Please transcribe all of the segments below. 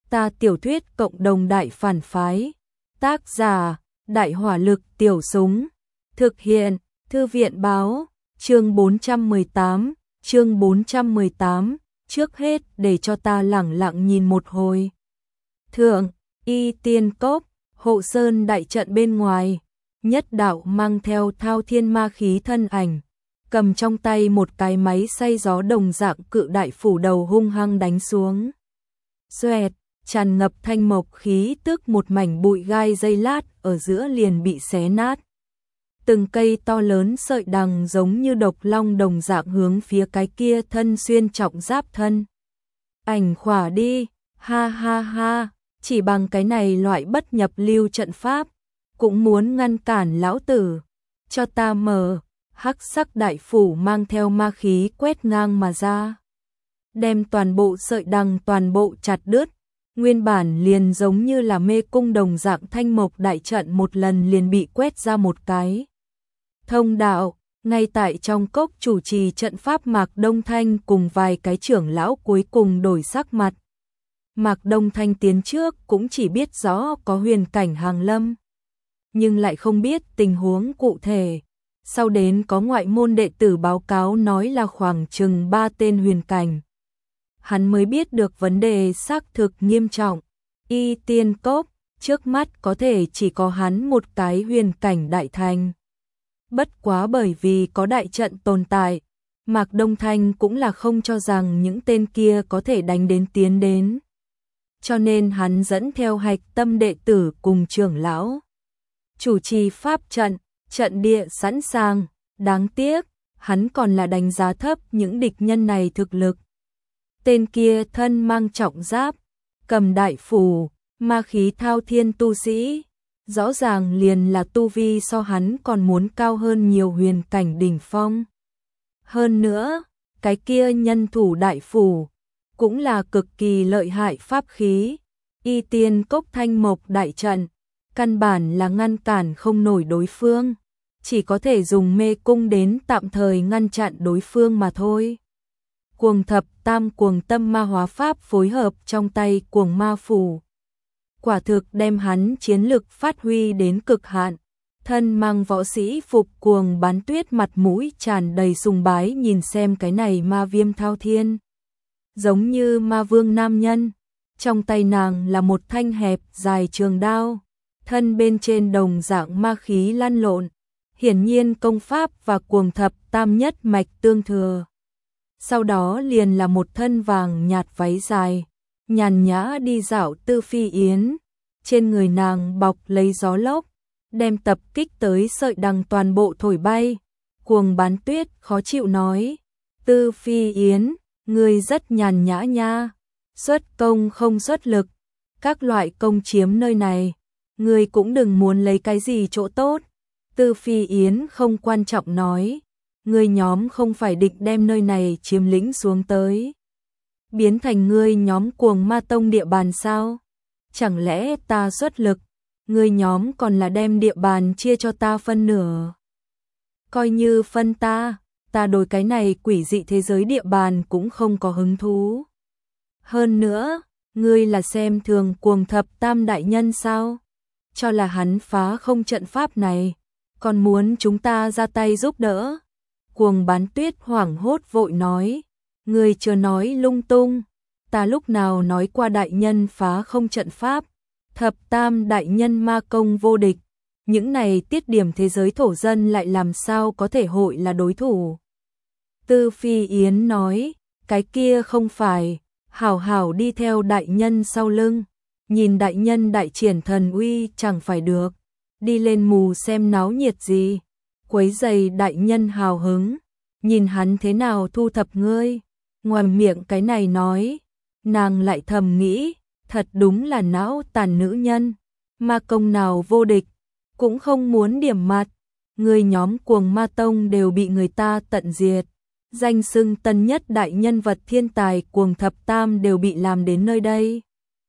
Ta tiểu thuyết cộng đồng đại phản phái. Tác giả, Đại hỏa lực tiểu súng. Thực hiện, Thư viện báo, chương 418, trước hết để cho ta lẳng lặng nhìn một hồi. Thượng, Y Tiên Cốc, Hộ Sơn đại trận bên ngoài, Nhất Đạo mang theo thao thiên ma khí thân ảnh, cầm trong tay một cái máy xay gió đồng dạng cự đại phủ đầu hung hăng đánh xuống. Xoẹt, tràn ngập thanh mộc khí tức, một mảnh bụi gai giây lát ở giữa liền bị xé nát. Từng cây to lớn sợi đằng giống như độc long đồng dạng hướng phía cái kia thân xuyên trọng giáp thân ảnh khỏa đi, ha ha ha, chỉ bằng cái này loại bất nhập lưu trận pháp, cũng muốn ngăn cản lão tử, cho ta mở. Hắc sắc đại phủ mang theo ma khí quét ngang mà ra, đem toàn bộ sợi đằng toàn bộ chặt đứt. Nguyên bản liền giống như là mê cung đồng dạng thanh mộc đại trận một lần liền bị quét ra một cái thông đạo. Ngay tại trong cốc chủ trì trận pháp Mạc Đông Thanh cùng vài cái trưởng lão cuối cùng đổi sắc mặt. Mạc Đông Thanh tiến trước cũng chỉ biết rõ có huyền cảnh hàng lâm, nhưng lại không biết tình huống cụ thể. Sau đến có ngoại môn đệ tử báo cáo nói là khoảng chừng 3 tên huyền cảnh, hắn mới biết được vấn đề xác thực nghiêm trọng. Y Tiên Cốc, trước mắt có thể chỉ có hắn một cái huyền cảnh đại thành. Bất quá bởi vì có đại trận tồn tại, Mạc Đông Thanh cũng là không cho rằng những tên kia có thể đánh đến tiến đến. Cho nên hắn dẫn theo hạch tâm đệ tử cùng trưởng lão chủ trì pháp trận, trận địa sẵn sàng. Đáng tiếc, hắn còn là đánh giá thấp những địch nhân này thực lực. Tên kia thân mang trọng giáp, cầm đại phủ, ma khí thao thiên tu sĩ, rõ ràng liền là tu vi so hắn còn muốn cao hơn nhiều huyền cảnh đỉnh phong. Hơn nữa, cái kia nhân thủ đại phủ, cũng là cực kỳ lợi hại pháp khí. Y Tiên Cốc thanh mộc đại trận, căn bản là ngăn cản không nổi đối phương, chỉ có thể dùng mê cung đến tạm thời ngăn chặn đối phương mà thôi. Cuồng thập tam cuồng tâm ma hóa pháp phối hợp trong tay cuồng ma phủ, quả thực đem hắn chiến lực phát huy đến cực hạn. Thân mang võ sĩ phục Cuồng Bán Tuyết mặt mũi tràn đầy sùng bái nhìn xem cái này ma viêm thao thiên, giống như ma vương nam nhân. Trong tay nàng là một thanh hẹp dài trường đao, thân bên trên đồng dạng ma khí lăn lộn, hiển nhiên công pháp và cuồng thập tam nhất mạch tương thừa. Sau đó liền là một thân vàng nhạt váy dài, nhàn nhã đi dạo Tư Phi Yến, trên người nàng bọc lấy gió lốc, đem tập kích tới sợi đằng toàn bộ thổi bay. Cuồng Bán Tuyết khó chịu nói, Tư Phi Yến, ngươi rất nhàn nhã nha, xuất công không xuất lực, các loại công chiếm nơi này, ngươi cũng đừng muốn lấy cái gì chỗ tốt. Tư Phi Yến không quan trọng nói, ngươi nhóm không phải định đem nơi này chiếm lĩnh xuống tới, biến thành ngươi nhóm Cuồng Ma Tông địa bàn sao? Chẳng lẽ ta xuất lực, ngươi nhóm còn là đem địa bàn chia cho ta phân nửa? Coi như phân ta đối cái này quỷ dị thế giới địa bàn cũng không có hứng thú. Hơn nữa, ngươi là xem thường Cuồng thập tam đại nhân sao? Cho là hắn phá không trận pháp này, còn muốn chúng ta ra tay giúp đỡ. Cuồng Bán Tuyết hoảng hốt vội nói, ngươi chưa nói lung tung, ta lúc nào nói qua đại nhân phá không trận pháp, thập tam đại nhân ma công vô địch, những này tiết điểm thế giới thổ dân lại làm sao có thể hội là đối thủ. Tư Phi Yến nói, cái kia không phải, hảo hảo đi theo đại nhân sau lưng, nhìn đại nhân đại triển thần uy chẳng phải được, đi lên mù xem náo nhiệt gì, quấy rầy đại nhân hào hứng, nhìn hắn thế nào thu thập ngươi. Ngoài miệng cái này nói, nàng lại thầm nghĩ, thật đúng là não tàn nữ nhân, ma công nào vô địch, cũng không muốn điểm mặt, người nhóm Cuồng Ma Tông đều bị người ta tận diệt, danh xưng tân nhất đại nhân vật thiên tài Cuồng thập tam đều bị làm đến nơi đây.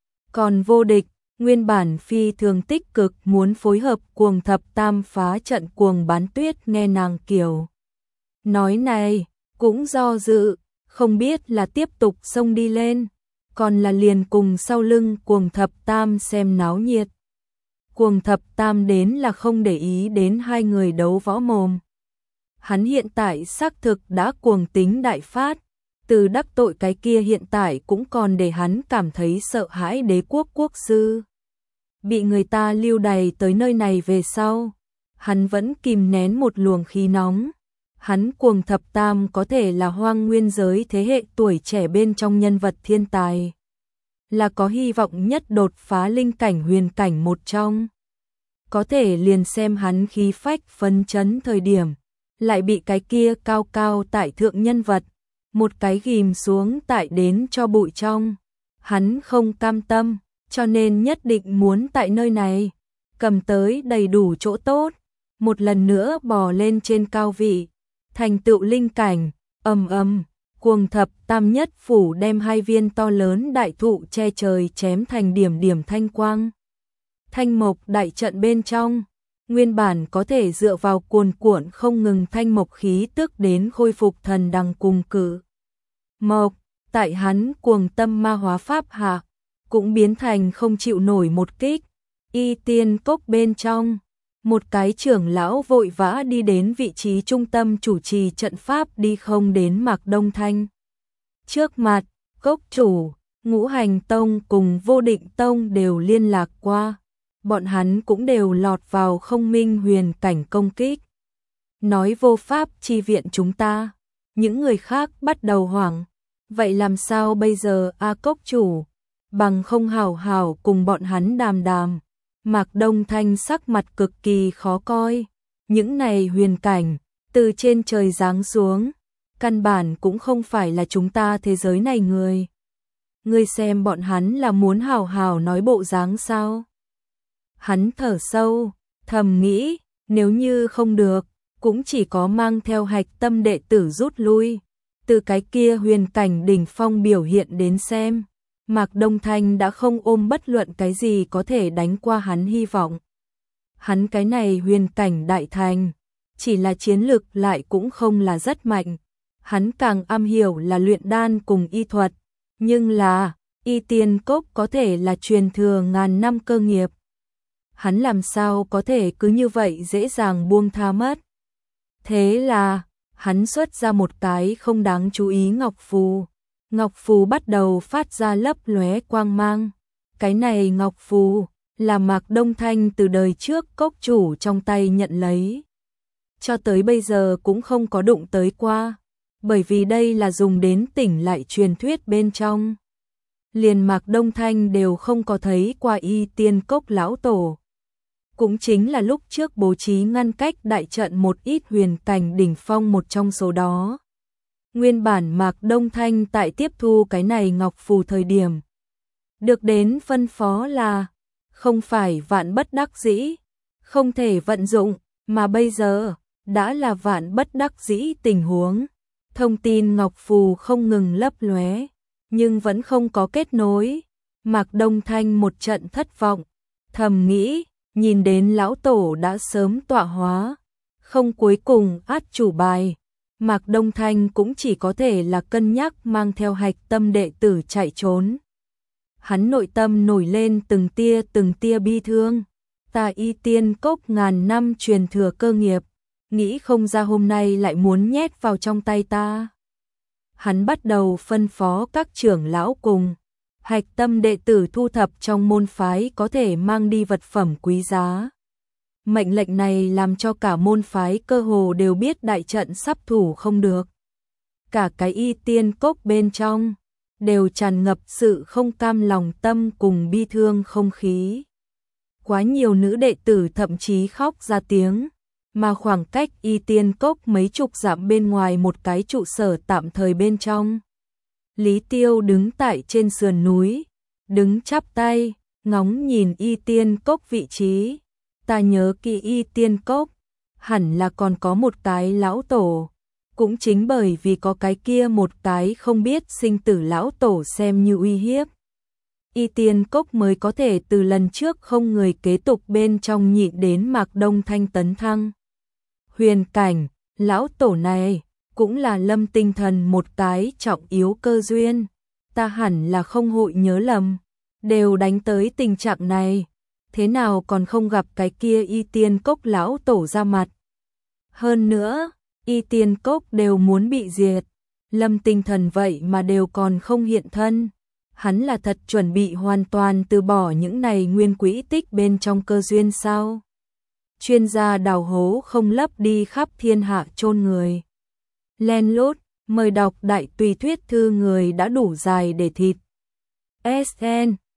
Còn vô địch, nguyên bản phi thường tích cực muốn phối hợp Cuồng thập tam phá trận. Cuồng Bán Tuyết nghe nàng kiểu nói này, cũng do dự, không biết là tiếp tục xông đi lên, còn là liền cùng sau lưng Cuồng Thập Tam xem náo nhiệt. Cuồng Thập Tam đến là không để ý đến hai người đấu võ mồm. Hắn hiện tại xác thực đã cuồng tính đại phát, từ đắc tội cái kia hiện tại cũng còn để hắn cảm thấy sợ hãi Đế quốc quốc sư. Bị người ta lưu đày tới nơi này về sau, hắn vẫn kìm nén một luồng khí nóng. Hắn Cuồng Thập Tam có thể là hoang nguyên giới thế hệ tuổi trẻ bên trong nhân vật thiên tài, là có hy vọng nhất đột phá linh cảnh huyền cảnh một trong. Có thể liền xem hắn khí phách phấn chấn thời điểm, lại bị cái kia cao cao tại thượng nhân vật, một cái ghim xuống tại đến cho bụi trong. Hắn không cam tâm, cho nên nhất định muốn tại nơi này cầm tới đầy đủ chỗ tốt, một lần nữa bò lên trên cao vị, thành tựu linh cảnh. Cuồng Thập Tam nhất phủ đem hai viên to lớn đại thụ che trời chém thành điểm điểm thanh quang. Thanh mộc đại trận bên trong, nguyên bản có thể dựa vào cuồn cuộn không ngừng thanh mộc khí tức đến khôi phục thần đằng cùng cử mộc, tại hắn cuồng tâm ma hóa pháp hạ, cũng biến thành không chịu nổi một kích. Y Tiên Cốc bên trong, một cái trưởng lão vội vã đi đến vị trí trung tâm chủ trì trận pháp đi không đến Mạc Đông Thanh. Trước mặt, cốc chủ, Ngũ Hành Tông cùng Vô Định Tông đều liên lạc qua. Bọn hắn cũng đều lọt vào không minh huyền cảnh công kích. Nói vô pháp chi viện chúng ta. Những người khác bắt đầu hoảng. Vậy làm sao bây giờ a cốc chủ? Bằng không hảo hảo cùng bọn hắn đàm đàm. Mạc Đông Thanh sắc mặt cực kỳ khó coi. Những này huyền cảnh, từ trên trời giáng xuống. Căn bản cũng không phải là chúng ta thế giới này người. Ngươi xem bọn hắn là muốn hảo hảo nói bộ dáng sao? Hắn thở sâu, thầm nghĩ, nếu như không được, cũng chỉ có mang theo hạch tâm đệ tử rút lui. Từ cái kia huyền cảnh đỉnh phong biểu hiện đến xem, Mạc Đông Thanh đã không ôm bất luận cái gì có thể đánh qua hắn hy vọng. Hắn cái này huyền cảnh đại thành, chỉ là chiến lực lại cũng không là rất mạnh. Hắn càng am hiểu là luyện đan cùng y thuật, nhưng là, Y Tiên Cốc có thể là truyền thừa ngàn năm cơ nghiệp. Hắn làm sao có thể cứ như vậy dễ dàng buông tha mất. Thế là, hắn xuất ra một cái không đáng chú ý ngọc phù. Ngọc phù bắt đầu phát ra lấp lóe quang mang. Cái này ngọc phù là Mạc Đông Thanh từ đời trước cốc chủ trong tay nhận lấy. Cho tới bây giờ cũng không có đụng tới qua, bởi vì đây là dùng đến tỉnh lại truyền thuyết bên trong. Liền Mạc Đông Thanh đều không có thấy qua Y Tiên Cốc lão tổ. Cũng chính là lúc trước bố trí ngăn cách đại trận một ít huyền cảnh đỉnh phong một trong số đó. Nguyên bản Mạc Đông Thanh tại tiếp thu cái này ngọc phù thời điểm, được đến phân phó là không phải vạn bất đắc dĩ, không thể vận dụng, mà bây giờ đã là vạn bất đắc dĩ tình huống. Thông tin ngọc phù không ngừng lấp lóe, nhưng vẫn không có kết nối. Mạc Đông Thanh một trận thất vọng, thầm nghĩ, nhìn đến lão tổ đã sớm tọa hóa, không cuối cùng át chủ bài. Mạc Đông Thanh cũng chỉ có thể là cân nhắc mang theo hạch tâm đệ tử chạy trốn. Hắn nội tâm nổi lên từng tia bi thương. Ta Y Tiên Cốc ngàn năm truyền thừa cơ nghiệp, nghĩ không ra hôm nay lại muốn nhét vào trong tay ta. Hắn bắt đầu phân phó các trưởng lão cùng hạch tâm đệ tử thu thập trong môn phái có thể mang đi vật phẩm quý giá. Mệnh lệnh này làm cho cả môn phái cơ hồ đều biết đại trận sắp thủ không được. Cả cái Y Tiên Cốc bên trong đều tràn ngập sự không cam lòng tâm cùng bi thương không khí. Quá nhiều nữ đệ tử thậm chí khóc ra tiếng, mà khoảng cách Y Tiên Cốc mấy chục dặm bên ngoài một cái trụ sở tạm thời bên trong. Lý Tiêu đứng tại trên sườn núi, đứng chắp tay, ngóng nhìn Y Tiên Cốc vị trí. Ta nhớ kỹ Y Tiên Cốc, hẳn là còn có một cái lão tổ. Cũng chính bởi vì có cái kia một cái không biết sinh tử lão tổ xem như uy hiếp, Y Tiên Cốc mới có thể từ lần trước không người kế tục bên trong nhịn đến Mạc Đông Thanh tấn thăng huyền cảnh. Lão tổ này cũng là Lâm Tinh Thần một cái trọng yếu cơ duyên. ta hẳn là không hội nhớ lầm, đều đánh tới tình trạng này, thế nào còn không gặp cái kia Y Tiên Cốc lão tổ ra mặt. Hơn nữa, Y Tiên Cốc đều muốn bị diệt, Lâm Tinh Thần vậy mà đều còn không hiện thân. Hắn là thật chuẩn bị hoàn toàn từ bỏ những này nguyên quỹ tích bên trong cơ duyên sao? Chuyên gia đào hố không lấp đi khắp thiên hạ chôn người. Len lút, mời đọc đại tùy thuyết thư người đã đủ dài để thịt. SN